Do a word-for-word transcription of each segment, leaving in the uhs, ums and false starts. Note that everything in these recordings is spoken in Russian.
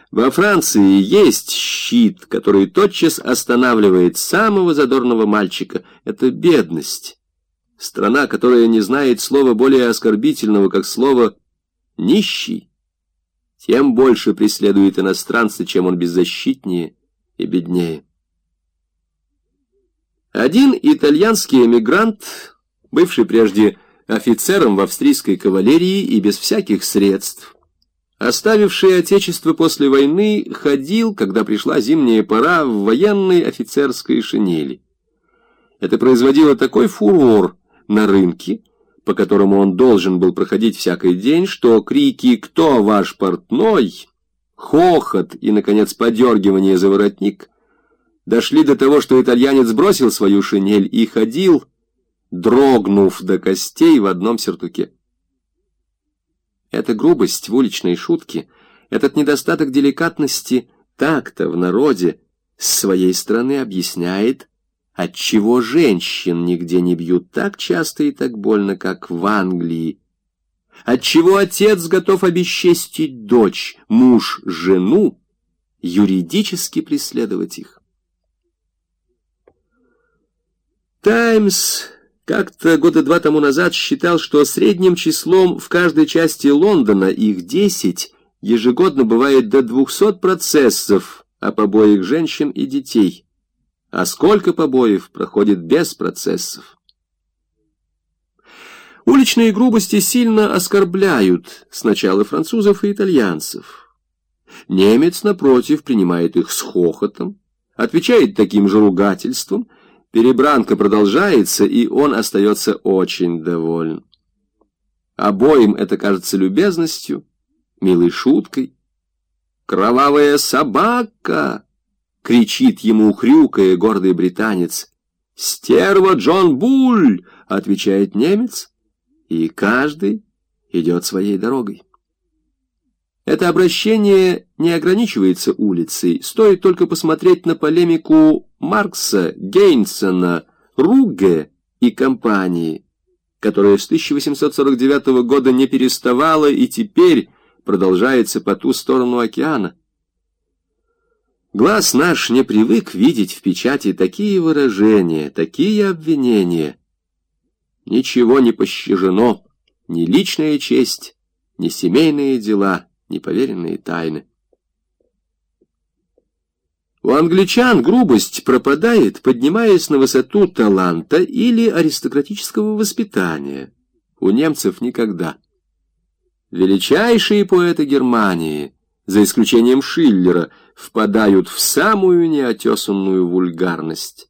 Во Франции есть щит, который тотчас останавливает самого задорного мальчика. Это бедность. Страна, которая не знает слова более оскорбительного, как слово «нищий», тем больше преследует иностранца, чем он беззащитнее и беднее. Один итальянский эмигрант, бывший прежде офицером в австрийской кавалерии и без всяких средств, оставивший отечество после войны, ходил, когда пришла зимняя пора, в военной офицерской шинели. Это производило такой фурор на рынке, по которому он должен был проходить всякий день, что крики «Кто ваш портной?», хохот и, наконец, подергивание за воротник дошли до того, что итальянец бросил свою шинель и ходил, дрогнув до костей в одном сюртуке. Эта грубость в уличной шутке, этот недостаток деликатности, такта в народе с своей стороны объясняет, отчего женщин нигде не бьют так часто и так больно, как в Англии, отчего отец готов обесчестить дочь, муж жену, юридически преследовать их. «Таймс» как-то года два тому назад считал, что средним числом в каждой части Лондона, их десять, ежегодно бывает до двухсот процессов о побоях женщин и детей. А сколько побоев проходит без процессов? Уличные грубости сильно оскорбляют сначала французов и итальянцев. Немец, напротив, принимает их с хохотом, отвечает таким же ругательством. Перебранка продолжается, и он остается очень доволен. Обоим это кажется любезностью, милой шуткой. «Кровавая собака!» — кричит ему, хрюкая, гордый британец. «Стерва Джон Буль!» — отвечает немец, и каждый идет своей дорогой. Это обращение не ограничивается улицей, стоит только посмотреть на полемику Маркса, Гейнсона, Ругге и компании, которая с тысяча восемьсот сорок девятого года не переставала и теперь продолжается по ту сторону океана. Глаз наш не привык видеть в печати такие выражения, такие обвинения. Ничего не пощажено, ни личная честь, ни семейные дела, неповеренные тайны. У англичан грубость пропадает, поднимаясь на высоту таланта или аристократического воспитания. У немцев никогда. Величайшие поэты Германии, за исключением Шиллера, впадают в самую неотесанную вульгарность.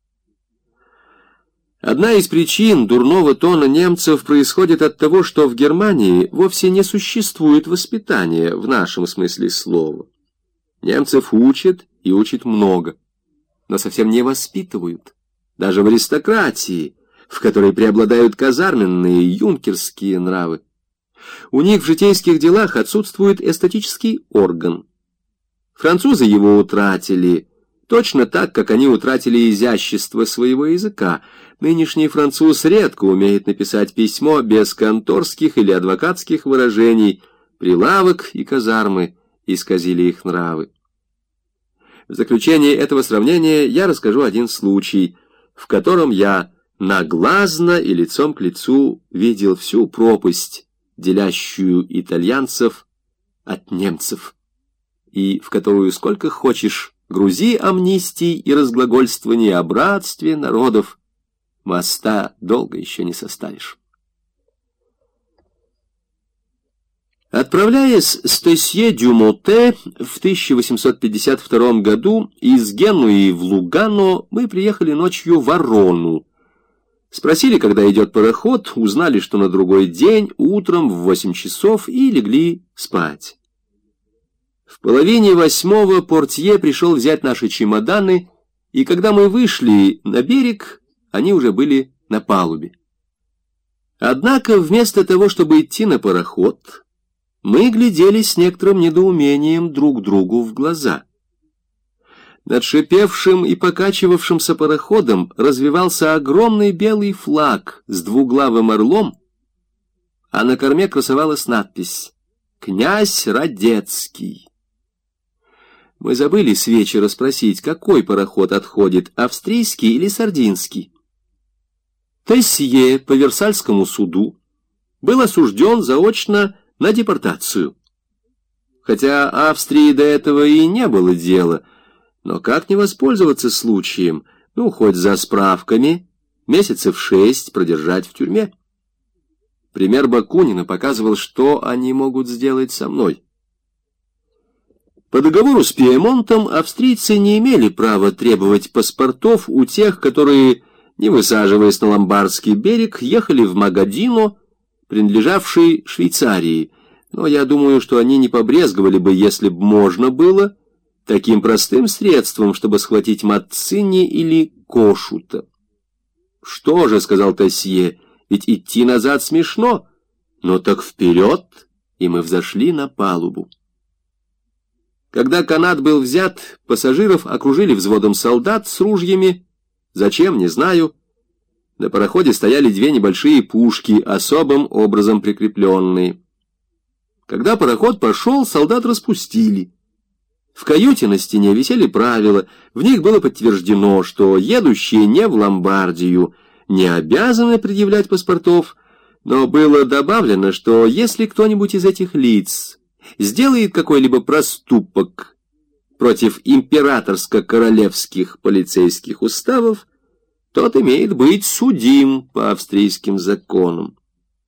Одна из причин дурного тона немцев происходит от того, что в Германии вовсе не существует воспитания в нашем смысле слова. Немцев учат и учат много, но совсем не воспитывают. Даже в аристократии, в которой преобладают казарменные юнкерские нравы. У них в житейских делах отсутствует эстетический орган. Французы его утратили, точно так, как они утратили изящество своего языка. Нынешний француз редко умеет написать письмо без конторских или адвокатских выражений. Прилавок и казармы исказили их нравы. В заключение этого сравнения я расскажу один случай, в котором я наглазно и лицом к лицу видел всю пропасть, делящую итальянцев от немцев, и в которую сколько хочешь грузи амнистий и разглагольствований о братстве народов, моста долго еще не составишь. Отправляясь с Тесье-дю-Моте в тысяча восемьсот пятьдесят втором году из Генуи в Лугано, мы приехали ночью в Арону. Спросили, когда идет пароход, узнали, что на другой день, утром в восемь часов, и легли спать. В половине восьмого портье пришел взять наши чемоданы, и когда мы вышли на берег, они уже были на палубе. Однако вместо того, чтобы идти на пароход, мы глядели с некоторым недоумением друг другу в глаза. Над шипевшим и покачивавшимся пароходом развивался огромный белый флаг с двуглавым орлом, а на корме красовалась надпись «Князь Радецкий». Мы забыли с вечера спросить, какой пароход отходит, австрийский или сардинский. Тессье по Версальскому суду был осужден заочно на депортацию. Хотя Австрии до этого и не было дела, но как не воспользоваться случаем, ну, хоть за справками, месяцев шесть продержать в тюрьме? Пример Бакунина показывал, что они могут сделать со мной. По договору с Пьемонтом австрийцы не имели права требовать паспортов у тех, которые, не высаживаясь на Ломбардский берег, ехали в Магадино, принадлежавший Швейцарии, но я думаю, что они не побрезговали бы, если б можно было, таким простым средством, чтобы схватить Маццини или Кошута. «Что же», — сказал Тессье, — «ведь идти назад смешно, но так вперед», и мы взошли на палубу. Когда канат был взят, пассажиров окружили взводом солдат с ружьями. Зачем, не знаю. На пароходе стояли две небольшие пушки, особым образом прикрепленные. Когда пароход пошел, солдат распустили. В каюте на стене висели правила. В них было подтверждено, что едущие не в Ломбардию не обязаны предъявлять паспортов, но было добавлено, что если кто-нибудь из этих лиц сделает какой-либо проступок против императорско-королевских полицейских уставов, тот имеет быть судим по австрийским законам.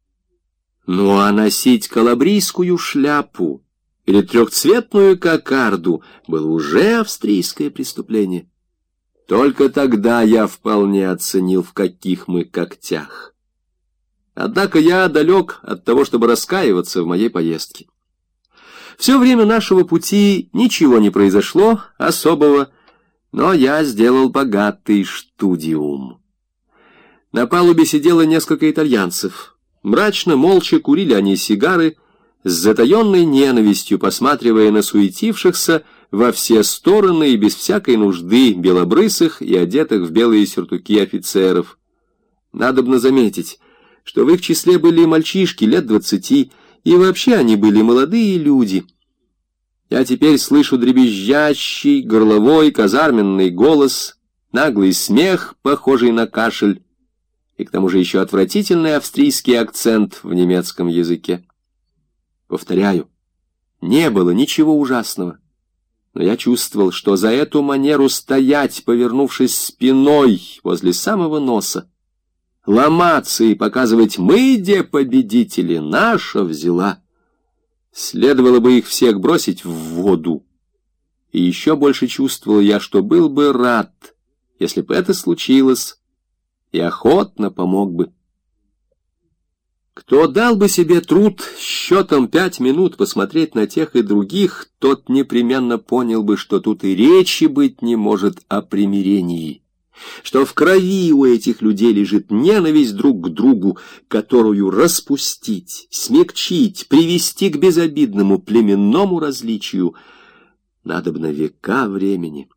Ну а носить калабрийскую шляпу или трехцветную кокарду было уже австрийское преступление. Только тогда я вполне оценил, в каких мы когтях. Однако я далек от того, чтобы раскаиваться в моей поездке. Все время нашего пути ничего не произошло особого, но я сделал богатый студиум. На палубе сидело несколько итальянцев. Мрачно, молча курили они сигары, с затаенной ненавистью посматривая на суетившихся во все стороны и без всякой нужды белобрысых и одетых в белые сюртуки офицеров. Надобно заметить, что в их числе были мальчишки лет двадцати, и вообще они были молодые люди. Я теперь слышу дребезжащий, горловой, казарменный голос, наглый смех, похожий на кашель, и к тому же еще отвратительный австрийский акцент в немецком языке. Повторяю, не было ничего ужасного, но я чувствовал, что за эту манеру стоять, повернувшись спиной возле самого носа, ломаться и показывать «мы, де победители, наша взяла», следовало бы их всех бросить в воду. И еще больше чувствовал я, что был бы рад, если бы это случилось, и охотно помог бы. Кто дал бы себе труд счетом пять минут посмотреть на тех и других, тот непременно понял бы, что тут и речи быть не может о примирении, что в крови у этих людей лежит ненависть друг к другу, которую распустить, смягчить, привести к безобидному племенному различию надобно века времени.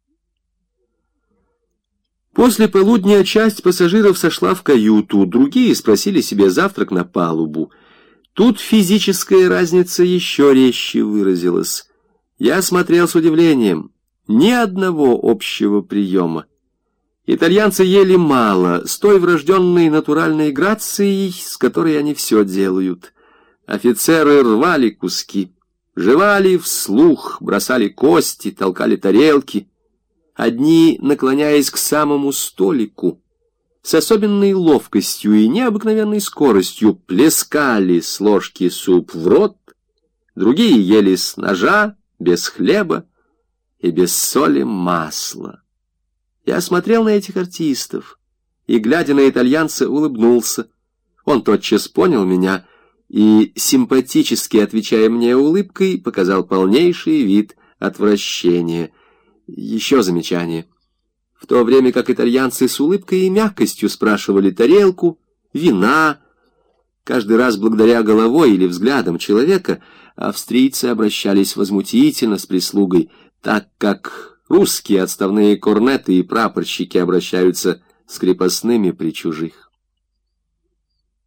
После полудня часть пассажиров сошла в каюту, другие спросили себе завтрак на палубу. Тут физическая разница еще резче выразилась. Я смотрел с удивлением. Ни одного общего приема. Итальянцы ели мало, с той врожденной натуральной грацией, с которой они все делают. Офицеры рвали куски, жевали вслух, бросали кости, толкали тарелки. Одни, наклоняясь к самому столику, с особенной ловкостью и необыкновенной скоростью плескали с ложки суп в рот, другие ели с ножа, без хлеба и без соли масла. Я смотрел на этих артистов и, глядя на итальянца, улыбнулся. Он тотчас понял меня и, симпатически отвечая мне улыбкой, показал полнейший вид отвращения. Еще замечание. В то время как итальянцы с улыбкой и мягкостью спрашивали тарелку, вина, каждый раз благодаря головой или взглядом человека, австрийцы обращались возмутительно с прислугой, так как русские отставные корнеты и прапорщики обращаются с крепостными при чужих.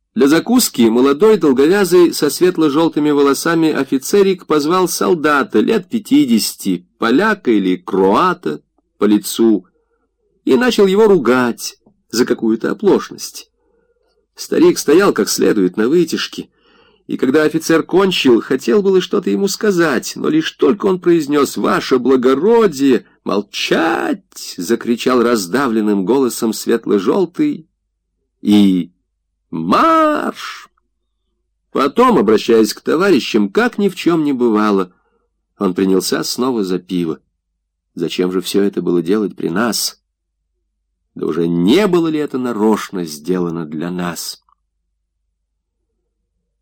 Для закуски молодой, долговязый, со светло-желтыми волосами офицерик позвал солдата лет пятидесяти, поляка или кроата, по лицу, и начал его ругать за какую-то оплошность. Старик стоял как следует на вытяжке, и когда офицер кончил, хотел было что-то ему сказать, но лишь только он произнес «Ваше благородие!» «Молчать!» — закричал раздавленным голосом светло-желтый, и «Марш!» Потом, обращаясь к товарищам, как ни в чем не бывало, он принялся снова за пиво. Зачем же все это было делать при нас? Да уже не было ли это нарочно сделано для нас?